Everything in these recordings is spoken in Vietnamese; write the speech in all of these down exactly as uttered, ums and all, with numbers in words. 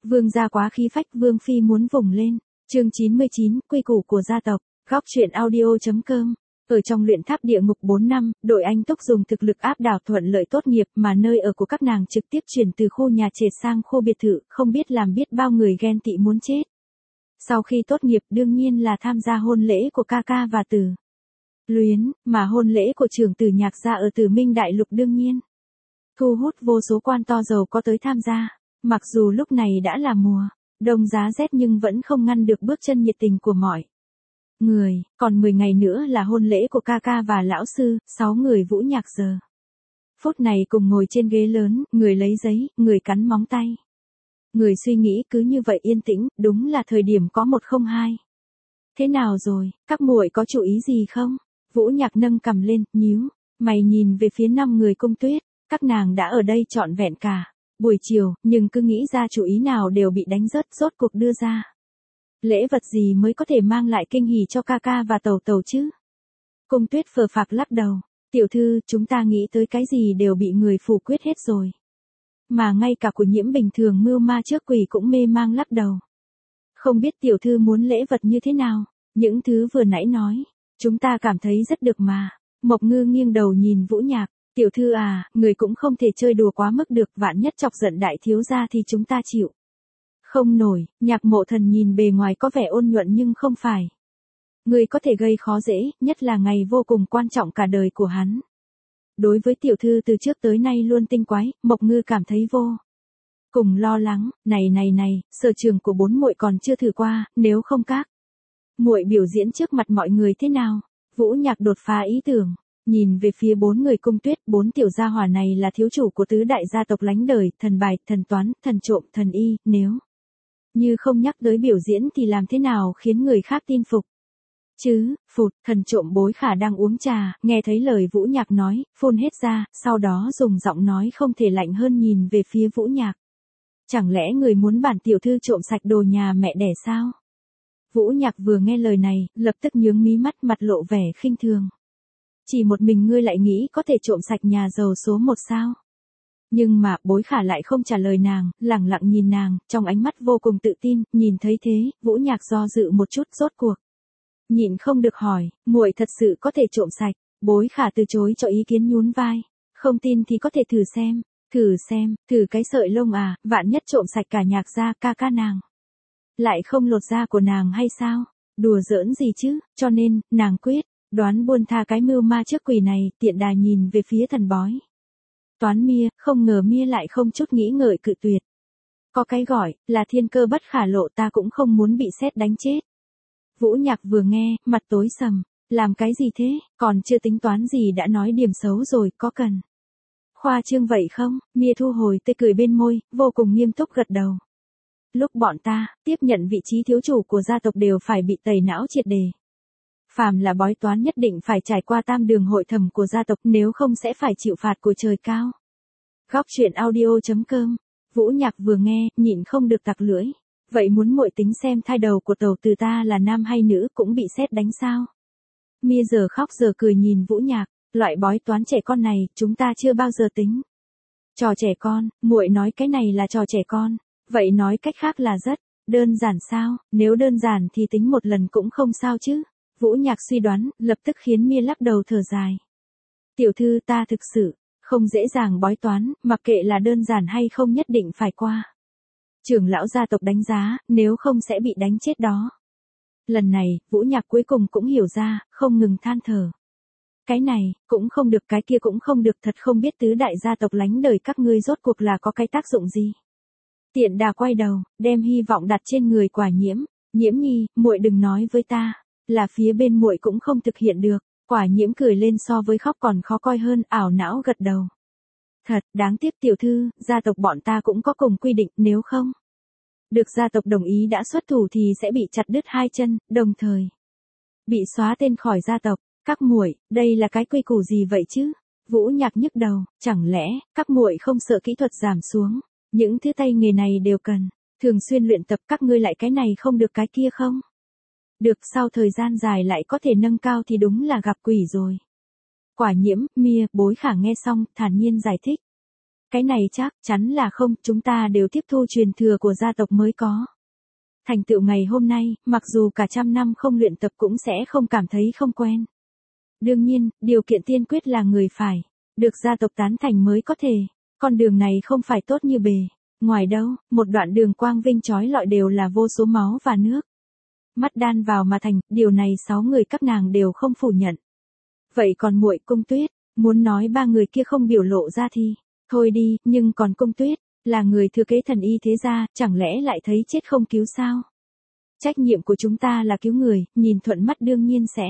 Vương gia quá khí phách, vương phi muốn vùng lên. Chương chín mươi chín, quy củ của gia tộc. Góc truyện audio chấm com. Ở trong luyện tháp địa ngục bốn năm, đội Anh Túc dùng thực lực áp đảo thuận lợi tốt nghiệp mà nơi ở của các nàng trực tiếp chuyển từ khu nhà trệt sang khu biệt thự, không biết làm biết bao người ghen tị muốn chết. Sau khi tốt nghiệp đương nhiên là tham gia hôn lễ của ca ca và Từ Luyến, mà hôn lễ của trưởng tử Nhạc gia ở Tử Minh Đại Lục đương nhiên thu hút vô số quan to giàu có tới tham gia. Mặc dù lúc này đã là mùa đông giá rét nhưng vẫn không ngăn được bước chân nhiệt tình của mọi người. Còn mười ngày nữa là hôn lễ của ca ca và lão sư, sáu người Vũ Nhạc giờ phút này cùng ngồi trên ghế lớn, người lấy giấy, người cắn móng tay. Người suy nghĩ cứ như vậy yên tĩnh, đúng là thời điểm có một không hai. Thế nào rồi, các muội có chú ý gì không? Vũ Nhạc nâng cằm lên, nhíu mày nhìn về phía năm người Cung Tuyết, các nàng đã ở đây trọn vẹn cả buổi chiều, nhưng cứ nghĩ ra chủ ý nào đều bị đánh rớt, rốt cuộc đưa ra lễ vật gì mới có thể mang lại kinh hỉ cho ca ca và tẩu tẩu chứ? Cung Tuyết phờ phạc lắc đầu, tiểu thư, chúng ta nghĩ tới cái gì đều bị người phủ quyết hết rồi. Mà ngay cả của Nhiễm bình thường mưu ma trước quỷ cũng mê mang lắc đầu. Không biết tiểu thư muốn lễ vật như thế nào? Những thứ vừa nãy nói, chúng ta cảm thấy rất được mà. Mộc Ngư nghiêng đầu nhìn Vũ Nhạc, tiểu thư à, người cũng không thể chơi đùa quá mức được, vạn nhất chọc giận đại thiếu gia thì chúng ta chịu không nổi. Nhạc Mộ Thần nhìn bề ngoài có vẻ ôn nhuận nhưng không phải người có thể gây khó dễ, nhất là ngày vô cùng quan trọng cả đời của hắn. Đối với tiểu thư từ trước tới nay luôn tinh quái, Mộc Ngư cảm thấy vô cùng lo lắng. Này này này, sở trường của bốn muội còn chưa thử qua, nếu không các muội biểu diễn trước mặt mọi người thế nào? Vũ Nhạc đột phá ý tưởng, nhìn về phía bốn người Cung Tuyết, bốn tiểu gia hỏa này là thiếu chủ của tứ đại gia tộc lánh đời, thần bài, thần toán, thần trộm, thần y, nếu như không nhắc tới biểu diễn thì làm thế nào khiến người khác tin phục? Chứ, phụt, thần trộm Bối Khả đang uống trà, nghe thấy lời Vũ Nhạc nói, phun hết ra, sau đó dùng giọng nói không thể lạnh hơn nhìn về phía Vũ Nhạc. Chẳng lẽ người muốn bản tiểu thư trộm sạch đồ nhà mẹ đẻ sao? Vũ Nhạc vừa nghe lời này, lập tức nhướng mí mắt, mặt lộ vẻ khinh thường. Chỉ một mình ngươi lại nghĩ có thể trộm sạch nhà giàu số một sao? Nhưng mà, Bối Khả lại không trả lời nàng, lẳng lặng nhìn nàng, trong ánh mắt vô cùng tự tin. Nhìn thấy thế, Vũ Nhạc do dự một chút, rốt cuộc nhịn không được hỏi, muội thật sự có thể trộm sạch? Bối Khả từ chối cho ý kiến, nhún vai. Không tin thì có thể thử xem. Thử xem, thử cái sợi lông à, vạn nhất trộm sạch cả Nhạc gia, ca ca nàng lại không lột da của nàng hay sao? Đùa giỡn gì chứ? Cho nên, nàng quyết đoán buông tha cái mưu ma trước quỷ này. Tiện đà nhìn về phía thần bói toán Mia, không ngờ Mia lại không chút nghĩ ngợi cự tuyệt. Có cái gọi là thiên cơ bất khả lộ, ta cũng không muốn bị sét đánh chết. Vũ Nhạc vừa nghe, mặt tối sầm, làm cái gì thế, còn chưa tính toán gì đã nói điểm xấu rồi, có cần khoa trương vậy không? Mia thu hồi tươi cười bên môi, vô cùng nghiêm túc gật đầu. Lúc bọn ta tiếp nhận vị trí thiếu chủ của gia tộc đều phải bị tẩy não triệt đề. Phàm là bói toán nhất định phải trải qua tam đường hội thẩm của gia tộc, nếu không sẽ phải chịu phạt của trời cao. Góc truyện audio chấm com. Vũ Nhạc vừa nghe, nhịn không được tặc lưỡi. Vậy muốn muội tính xem thai đầu của tẩu từ ta là nam hay nữ cũng bị sét đánh sao? Mia giờ khóc giờ cười nhìn Vũ Nhạc, loại bói toán trẻ con này, chúng ta chưa bao giờ tính. Trò trẻ con, muội nói cái này là trò trẻ con, vậy nói cách khác là rất đơn giản sao? Nếu đơn giản thì tính một lần cũng không sao chứ? Vũ Nhạc suy đoán, lập tức khiến Mia lắc đầu thở dài. Tiểu thư, ta thực sự không dễ dàng bói toán, mặc kệ là đơn giản hay không nhất định phải qua trưởng lão gia tộc đánh giá, nếu không sẽ bị đánh chết đó. Lần này, Vũ Nhạc cuối cùng cũng hiểu ra, không ngừng than thở. Cái này, cũng không được, cái kia cũng không được, thật không biết tứ đại gia tộc lánh đời các ngươi rốt cuộc là có cái tác dụng gì. Tiện đà quay đầu, đem hy vọng đặt trên người Quả Nhiễm. Nhiễm nhi, muội đừng nói với ta là phía bên muội cũng không thực hiện được. Quả Nhiễm cười lên, so với khóc còn khó coi hơn, ảo não gật đầu. Thật, đáng tiếc tiểu thư, gia tộc bọn ta cũng có cùng quy định, nếu không được gia tộc đồng ý đã xuất thủ thì sẽ bị chặt đứt hai chân, đồng thời bị xóa tên khỏi gia tộc. Các muội, đây là cái quy củ gì vậy chứ? Vũ Nhạc nhức đầu, chẳng lẽ các muội không sợ kỹ thuật giảm xuống? Những thứ tay nghề này đều cần thường xuyên luyện tập, các ngươi lại cái này không được cái kia không được, sau thời gian dài lại có thể nâng cao thì đúng là gặp quỷ rồi. Quả Nhiễm, Mia, Bối Khả nghe xong, thản nhiên giải thích. cái này chắc chắn là không, chúng ta đều tiếp thu truyền thừa của gia tộc mới có. Thành tựu ngày hôm nay, mặc dù cả trăm năm không luyện tập cũng sẽ không cảm thấy không quen. Đương nhiên, điều kiện tiên quyết là người phải được gia tộc tán thành mới có thể. Con đường này không phải tốt như bề ngoài đâu, một đoạn đường quang vinh chói lọi đều là vô số máu và nước mắt đan vào mà thành, điều này sáu người các nàng đều không phủ nhận. Vậy còn muội Cung Tuyết, muốn nói ba người kia không biểu lộ ra thì thôi đi, nhưng còn Cung Tuyết, là người thừa kế thần y thế gia, chẳng lẽ lại thấy chết không cứu sao? Trách nhiệm của chúng ta là cứu người, nhìn thuận mắt đương nhiên sẽ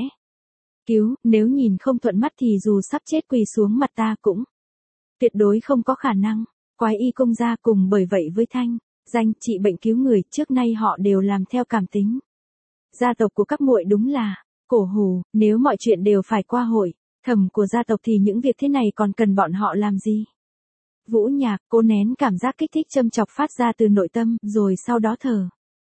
cứu, nếu nhìn không thuận mắt thì dù sắp chết quỳ xuống mặt ta cũng tuyệt đối không có khả năng. Quái y Cung gia cùng bởi vậy với thanh danh trị bệnh cứu người, trước nay họ đều làm theo cảm tính. Gia tộc của các muội đúng là cổ hủ, nếu mọi chuyện đều phải qua hội thẩm của gia tộc thì những việc thế này còn cần bọn họ làm gì? Vũ Nhạc, cô nén cảm giác kích thích châm chọc phát ra từ nội tâm, rồi sau đó thở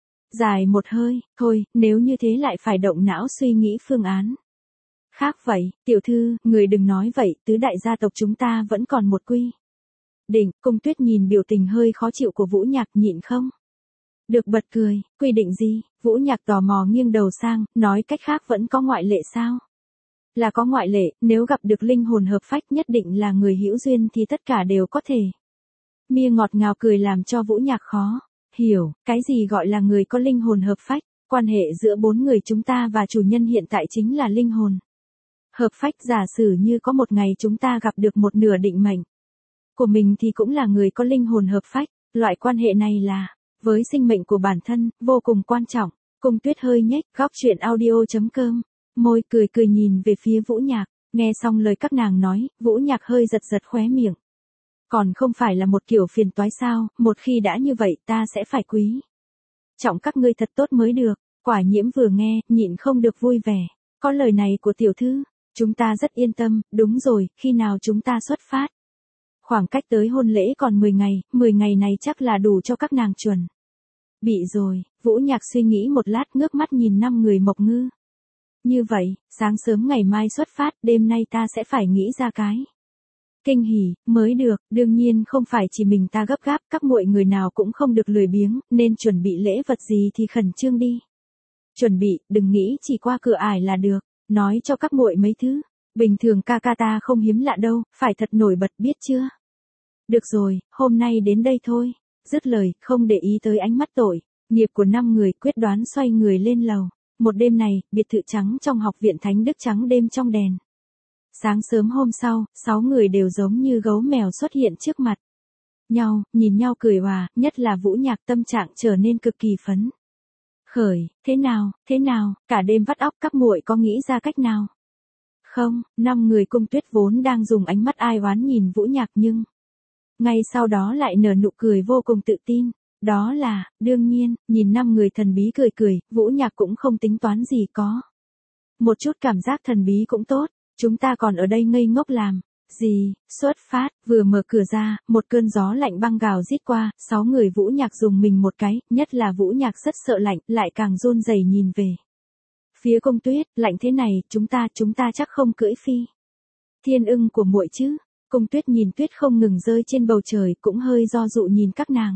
dài một hơi, thôi, nếu như thế lại phải động não suy nghĩ phương án khác vậy. Tiểu thư, người đừng nói vậy, tứ đại gia tộc chúng ta vẫn còn một quy định. Cung Tuyết nhìn biểu tình hơi khó chịu của Vũ Nhạc nhịn không được bật cười. Quy định gì? Vũ Nhạc tò mò nghiêng đầu sang, nói cách khác vẫn có ngoại lệ sao? Là có ngoại lệ, nếu gặp được linh hồn hợp phách nhất định là người hữu duyên thì tất cả đều có thể. Mia ngọt ngào cười làm cho Vũ Nhạc khó hiểu, cái gì gọi là người có linh hồn hợp phách? Quan hệ giữa bốn người chúng ta và chủ nhân hiện tại chính là linh hồn hợp phách. Giả sử như có một ngày chúng ta gặp được một nửa định mệnh của mình thì cũng là người có linh hồn hợp phách. Loại quan hệ này là với sinh mệnh của bản thân, vô cùng quan trọng. Cung Tuyết hơi nhếch, góc truyện audio chấm com, môi cười cười nhìn về phía Vũ Nhạc. Nghe xong lời các nàng nói, Vũ Nhạc hơi giật giật khóe miệng. Còn không phải là một kiểu phiền toái sao? Một khi đã như vậy ta sẽ phải quý trọng các ngươi thật tốt mới được. Quả Nhiễm vừa nghe, nhịn không được vui vẻ. Có lời này của tiểu thư, chúng ta rất yên tâm. Đúng rồi, khi nào chúng ta xuất phát? Khoảng cách tới hôn lễ còn mười ngày, mười ngày này chắc là đủ cho các nàng chuẩn bị rồi. Vũ Nhạc suy nghĩ một lát, ngước mắt nhìn năm người Mộc Ngư. Như vậy, sáng sớm ngày mai xuất phát, đêm nay ta sẽ phải nghĩ ra cái kinh hỉ mới được. Đương nhiên không phải chỉ mình ta gấp gáp, các muội người nào cũng không được lười biếng, nên chuẩn bị lễ vật gì thì khẩn trương đi. Chuẩn bị, đừng nghĩ chỉ qua cửa ải là được. Nói cho các muội mấy thứ bình thường ca ca ta không hiếm lạ đâu, phải thật nổi bật biết chưa? Được rồi, hôm nay đến đây thôi. Dứt lời, không để ý tới ánh mắt tội nghiệp của năm người, quyết đoán xoay người lên lầu. Một đêm này, biệt thự trắng trong học viện Thánh Đức trắng đêm trong đèn. Sáng sớm hôm sau, sáu người đều giống như gấu mèo xuất hiện trước mặt nhau, nhìn nhau cười hòa, nhất là Vũ Nhạc tâm trạng trở nên cực kỳ phấn khởi. Thế nào, thế nào, cả đêm vắt óc các muội có nghĩ ra cách nào? Không, năm người Cung Tuyết vốn đang dùng ánh mắt ai oán nhìn Vũ Nhạc nhưng ngay sau đó lại nở nụ cười vô cùng tự tin. Đó là, đương nhiên, nhìn năm người thần bí cười cười, Vũ Nhạc cũng không tính toán gì có. Một chút cảm giác thần bí cũng tốt, chúng ta còn ở đây ngây ngốc làm gì? Xuất phát, vừa mở cửa ra, một cơn gió lạnh băng gào rít qua, sáu người Vũ Nhạc dùng mình một cái, nhất là Vũ Nhạc rất sợ lạnh, lại càng run rẩy nhìn về phía Cung Tuyết. Lạnh thế này, chúng ta, chúng ta chắc không cưỡi phi thiên ưng của muội chứ? Cung Tuyết nhìn tuyết không ngừng rơi trên bầu trời, cũng hơi do dự nhìn các nàng.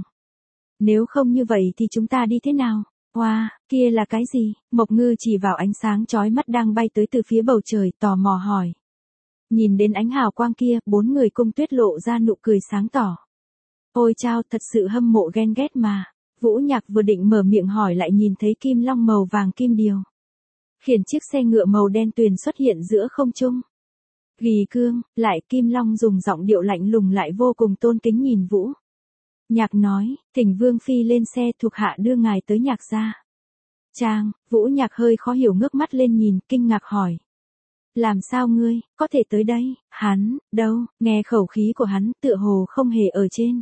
Nếu không như vậy thì chúng ta đi thế nào? Wow, kia là cái gì? Mộc Ngư chỉ vào ánh sáng chói mắt đang bay tới từ phía bầu trời, tò mò hỏi. Nhìn đến ánh hào quang kia, bốn người Cung Tuyết lộ ra nụ cười sáng tỏ. Ôi chao, thật sự hâm mộ ghen ghét mà. Vũ Nhạc vừa định mở miệng hỏi lại nhìn thấy kim long màu vàng kim điều khiển chiếc xe ngựa màu đen tuyền xuất hiện giữa không trung. Ghi cương, lại Kim Long dùng giọng điệu lạnh lùng lại vô cùng tôn kính nhìn Vũ Nhạc nói, thỉnh Vương Phi lên xe, thuộc hạ đưa ngài tới Nhạc gia. Trang, Vũ Nhạc hơi khó hiểu ngước mắt lên nhìn, kinh ngạc hỏi. Làm sao ngươi, có thể tới đây? Hắn, đâu, nghe khẩu khí của hắn, tựa hồ không hề ở trên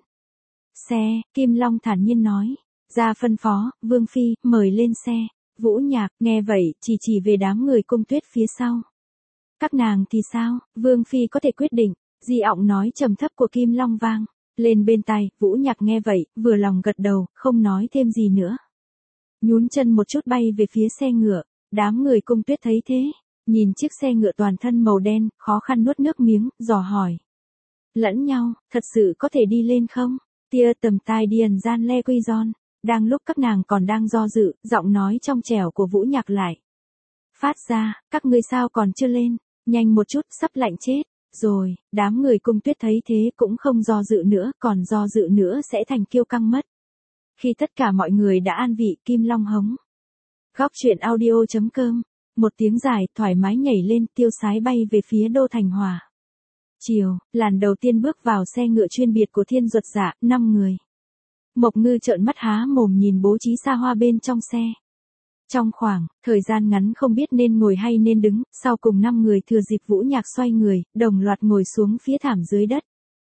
xe. Kim Long thản nhiên nói, ra phân phó, Vương Phi, mời lên xe. Vũ Nhạc, nghe vậy, chỉ chỉ về đám người Cung Tuyết phía sau. Các nàng thì sao, Vương Phi có thể quyết định. Di ọng nói trầm thấp của Kim Long vang lên bên tai. Vũ Nhạc nghe vậy, vừa lòng gật đầu, không nói thêm gì nữa. Nhún chân một chút bay về phía xe ngựa. Đám người Cung Tuyết thấy thế, nhìn chiếc xe ngựa toàn thân màu đen, khó khăn nuốt nước miếng, dò hỏi. Lẫn nhau, thật sự có thể đi lên không? Tia tầm tai điền gian le quy giòn. Đang lúc các nàng còn đang do dự, giọng nói trong trẻo của Vũ Nhạc lại phát ra, các ngươi sao còn chưa lên, nhanh một chút, sắp lạnh chết. Rồi, đám người Cung Tuyết thấy thế cũng không do dự nữa, còn do dự nữa sẽ thành kiêu căng mất. Khi tất cả mọi người đã an vị, Kim Long hống. Góc truyện audio chấm com, một tiếng dài thoải mái nhảy lên, tiêu sái bay về phía Đô Thành Hòa. Chiều, làn đầu tiên bước vào xe ngựa chuyên biệt của Thiên Duật Dạ, năm người. Mộc Ngư trợn mắt há mồm nhìn bố trí xa hoa bên trong xe. Trong khoảng thời gian ngắn không biết nên ngồi hay nên đứng, sau cùng năm người thừa dịp Vũ Nhạc xoay người, đồng loạt ngồi xuống phía thảm dưới đất.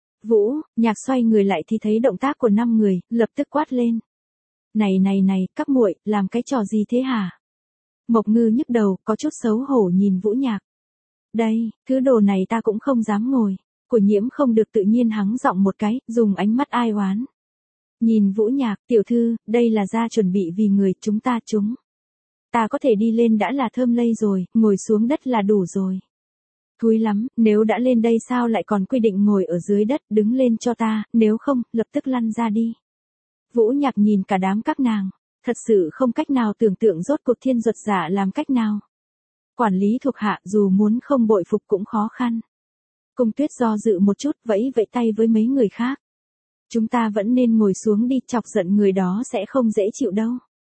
Vũ Nhạc xoay người lại thì thấy động tác của năm người, lập tức quát lên. Này này này, các muội, làm cái trò gì thế hả? Mộc Ngư nhức đầu, có chút xấu hổ nhìn Vũ Nhạc. Đây, thứ đồ này ta cũng không dám ngồi. Của Nhiễm không được tự nhiên hắng giọng một cái, dùng ánh mắt ai oán. Nhìn Vũ Nhạc, tiểu thư, đây là gia chuẩn bị vì người chúng ta chúng. Ta có thể đi lên đã là thơm lây rồi, ngồi xuống đất là đủ rồi. Thúi lắm, nếu đã lên đây sao lại còn quy định ngồi ở dưới đất, đứng lên cho ta, nếu không, lập tức lăn ra đi. Vũ Nhạc nhìn cả đám các nàng, thật sự không cách nào tưởng tượng rốt cuộc Thiên Duật Dạ làm cách nào. Quản lý thuộc hạ dù muốn không bội phục cũng khó khăn. Cung Tuyết do dự một chút, vẫy vẫy tay với mấy người khác. Chúng ta vẫn nên ngồi xuống đi, chọc giận người đó sẽ không dễ chịu đâu.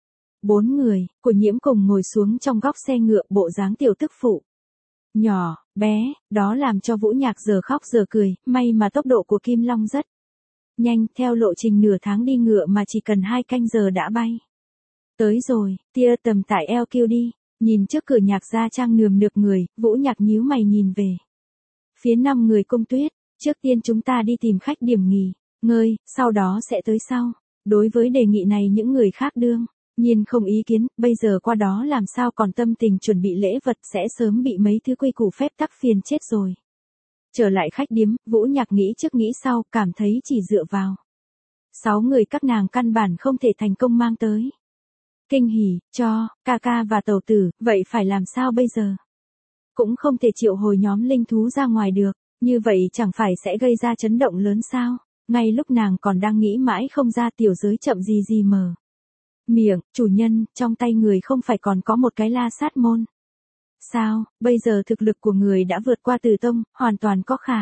Bốn người, của Nhiễm cùng ngồi xuống trong góc xe ngựa, bộ dáng tiểu tức phụ. Nhỏ, bé, đó làm cho Vũ Nhạc giờ khóc giờ cười, may mà tốc độ của Kim Long rất nhanh, theo lộ trình nửa tháng đi ngựa mà chỉ cần hai canh giờ đã bay. Tới rồi, tia tầm tại eo kêu đi, nhìn trước cửa Nhạc gia trang nườm nượp người, Vũ Nhạc nhíu mày nhìn về phía năm người Cung Tuyết, trước tiên chúng ta đi tìm khách điểm nghỉ ngơi, sau đó sẽ tới sau. Đối với đề nghị này những người khác đương nhiên không ý kiến, bây giờ qua đó làm sao còn tâm tình chuẩn bị lễ vật, sẽ sớm bị mấy thứ quy củ phép tắc phiền chết rồi. Trở lại khách điếm, Vũ Nhạc nghĩ trước nghĩ sau, cảm thấy chỉ dựa vào sáu người các nàng căn bản không thể thành công mang tới kinh hỉ cho ca ca và tẩu tử, vậy phải làm sao bây giờ? Cũng không thể triệu hồi nhóm linh thú ra ngoài được, như vậy chẳng phải sẽ gây ra chấn động lớn sao? Ngay lúc nàng còn đang nghĩ mãi không ra, Tiểu Giới chậm gì gì mở miệng, chủ nhân, trong tay người không phải còn có một cái La Sát môn. Sao, bây giờ thực lực của người đã vượt qua Từ Tông, hoàn toàn có khả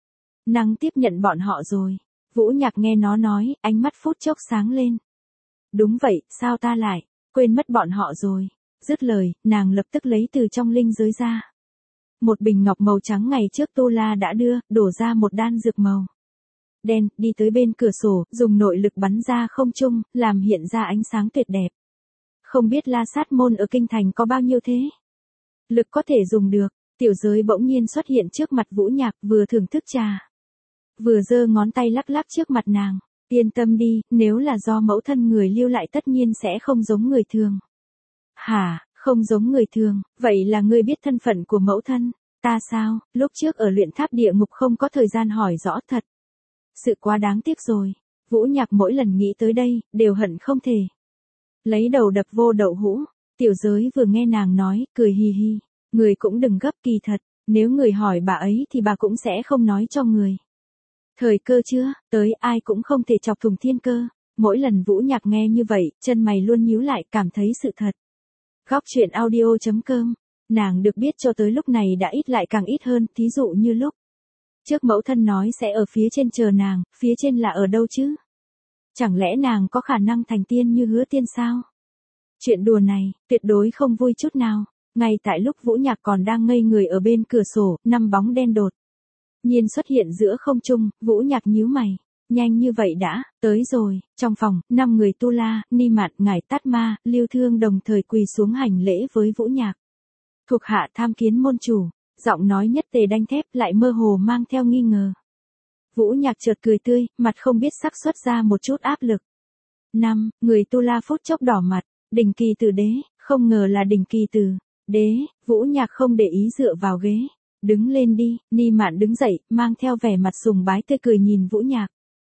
năng tiếp nhận bọn họ rồi. Vũ Nhạc nghe nó nói, ánh mắt phút chốc sáng lên. Đúng vậy, sao ta lại quên mất bọn họ rồi? Dứt lời, nàng lập tức lấy từ trong linh giới ra một bình ngọc màu trắng ngày trước Tô La đã đưa, đổ ra một đan dược màu đen, đi tới bên cửa sổ, dùng nội lực bắn ra không trung, làm hiện ra ánh sáng tuyệt đẹp. Không biết La Sát môn ở kinh thành có bao nhiêu thế? Lực có thể dùng được. Tiểu Giới bỗng nhiên xuất hiện trước mặt Vũ Nhạc, vừa thưởng thức trà, vừa giơ ngón tay lắc lắc trước mặt nàng. Yên tâm đi, nếu là do mẫu thân người lưu lại tất nhiên sẽ không giống người thường. Hả, không giống người thường, vậy là ngươi biết thân phận của mẫu thân? Ta sao, lúc trước ở luyện tháp địa ngục không có thời gian hỏi rõ thật. Sự quá đáng tiếc rồi. Vũ Nhạc mỗi lần nghĩ tới đây, đều hận không thể lấy đầu đập vô đậu hũ. Tiểu Giới vừa nghe nàng nói, cười hì hì. Người cũng đừng gấp, kỳ thật, nếu người hỏi bà ấy thì bà cũng sẽ không nói cho người. Thời cơ chưa, tới ai cũng không thể chọc thủng thiên cơ. Mỗi lần Vũ Nhạc nghe như vậy, chân mày luôn nhíu lại, cảm thấy sự thật. Góc truyện audio chấm com, nàng được biết cho tới lúc này đã ít lại càng ít hơn, thí dụ như lúc trước mẫu thân nói sẽ ở phía trên chờ nàng, phía trên là ở đâu chứ? Chẳng lẽ nàng có khả năng thành tiên như Hứa Tiên sao? Chuyện đùa này, tuyệt đối không vui chút nào. Ngay tại lúc Vũ Nhạc còn đang ngây người ở bên cửa sổ, năm bóng đen đột nhiên xuất hiện giữa không trung, Vũ Nhạc nhíu mày. Nhanh như vậy đã, tới rồi. Trong phòng, năm người Tu La, Ni Mạn, Ngải Tát Ma, Lưu Thương đồng thời quỳ xuống hành lễ với Vũ Nhạc. Thuộc hạ tham kiến môn chủ. Giọng nói nhất tề đanh thép, lại mơ hồ mang theo nghi ngờ. Vũ Nhạc chợt cười tươi, mặt không biết sắc xuất ra một chút áp lực. Năm, người Tu La phút chốc đỏ mặt. Đỉnh Kỳ Tử Đế, không ngờ là Đỉnh Kỳ Tử Đế. Vũ Nhạc không để ý dựa vào ghế. Đứng lên đi. Ni Mạn đứng dậy, mang theo vẻ mặt sùng bái tươi cười nhìn Vũ Nhạc.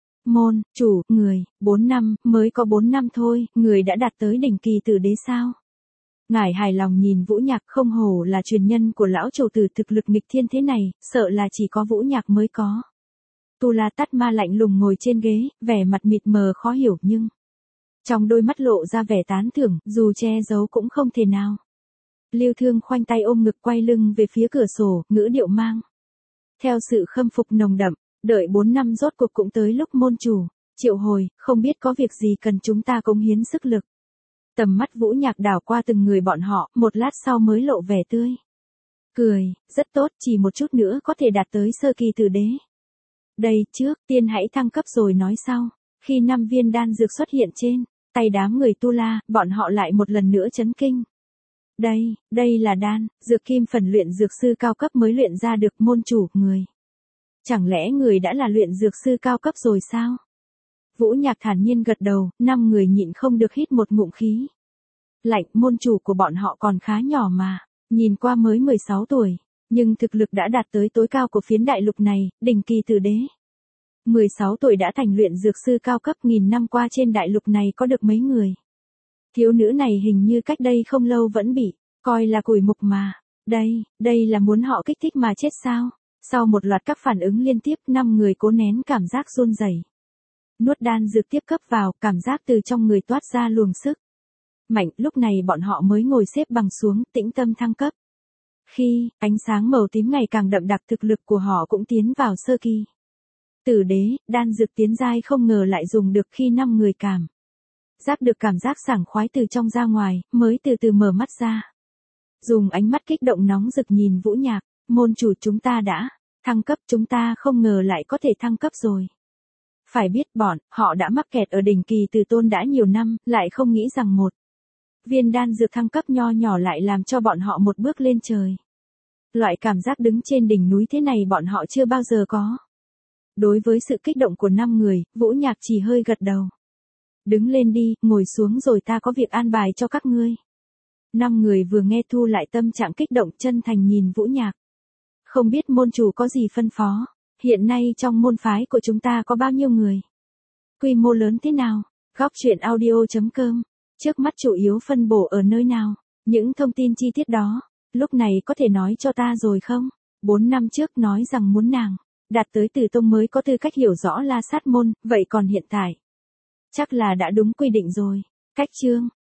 Môn chủ, người, bốn năm, mới có bốn năm thôi, người đã đạt tới Đỉnh Kỳ Tử Đế sao? Ngài hài lòng nhìn Vũ Nhạc, không hổ là truyền nhân của lão chủ tử, thực lực nghịch thiên thế này, sợ là chỉ có Vũ Nhạc mới có. Tu La Tát Ma lạnh lùng ngồi trên ghế, vẻ mặt mịt mờ khó hiểu nhưng trong đôi mắt lộ ra vẻ tán thưởng, dù che giấu cũng không thể nào. Lưu Thương khoanh tay ôm ngực quay lưng về phía cửa sổ, ngữ điệu mang theo sự khâm phục nồng đậm, đợi bốn năm rốt cuộc cũng tới lúc môn chủ triệu hồi, không biết có việc gì cần chúng ta cống hiến sức lực. Tầm mắt Vũ Nhạc đảo qua từng người bọn họ, một lát sau mới lộ vẻ tươi cười, rất tốt, chỉ một chút nữa có thể đạt tới sơ kỳ tử đế. Đây, trước tiên hãy thăng cấp rồi nói sau. Khi năm viên đan dược xuất hiện trên tay đám người Tu La, bọn họ lại một lần nữa chấn kinh. Đây, đây là đan, dược kim phần luyện dược sư cao cấp mới luyện ra được môn chủ, người. Chẳng lẽ người đã là luyện dược sư cao cấp rồi sao? Vũ Nhạc thản nhiên gật đầu, năm người nhịn không được hít một ngụm khí lạnh, môn chủ của bọn họ còn khá nhỏ mà, nhìn qua mới mười sáu tuổi, nhưng thực lực đã đạt tới tối cao của phiến đại lục này, đỉnh kỳ tử đế. mười sáu tuổi đã thành luyện dược sư cao cấp, nghìn năm qua trên đại lục này có được mấy người. Thiếu nữ này hình như cách đây không lâu vẫn bị coi là củi mục mà. Đây, đây là muốn họ kích thích mà chết sao? Sau một loạt các phản ứng liên tiếp, năm người cố nén cảm giác run rẩy, nuốt đan dược tiếp cấp vào, cảm giác từ trong người toát ra luồng sức mạnh, lúc này bọn họ mới ngồi xếp bằng xuống, tĩnh tâm thăng cấp. Khi ánh sáng màu tím ngày càng đậm đặc, thực lực của họ cũng tiến vào sơ kỳ tử đế, đan dược tiến giai không ngờ lại dùng được khi năm người cảm giác được cảm giác sảng khoái từ trong ra ngoài, mới từ từ mở mắt ra. Dùng ánh mắt kích động nóng rực nhìn Vũ Nhạc, môn chủ, chúng ta đã thăng cấp, chúng ta không ngờ lại có thể thăng cấp rồi. Phải biết bọn họ đã mắc kẹt ở đỉnh kỳ từ tôn đã nhiều năm, lại không nghĩ rằng một viên đan dược thăng cấp nho nhỏ lại làm cho bọn họ một bước lên trời. Loại cảm giác đứng trên đỉnh núi thế này bọn họ chưa bao giờ có. Đối với sự kích động của năm người, Vũ Nhạc chỉ hơi gật đầu. Đứng lên đi, ngồi xuống rồi ta có việc an bài cho các ngươi. Năm người vừa nghe thu lại tâm trạng kích động, chân thành nhìn Vũ Nhạc. Không biết môn chủ có gì phân phó, hiện nay trong môn phái của chúng ta có bao nhiêu người? Quy mô lớn thế nào? Góc truyện audio chấm com. Trước mắt chủ yếu phân bổ ở nơi nào? Những thông tin chi tiết đó, lúc này có thể nói cho ta rồi không? Bốn năm trước nói rằng muốn nàng đạt tới Tử Tông mới có tư cách hiểu rõ La Sát môn, vậy còn hiện tại? Chắc là đã đúng quy định rồi. Cách chương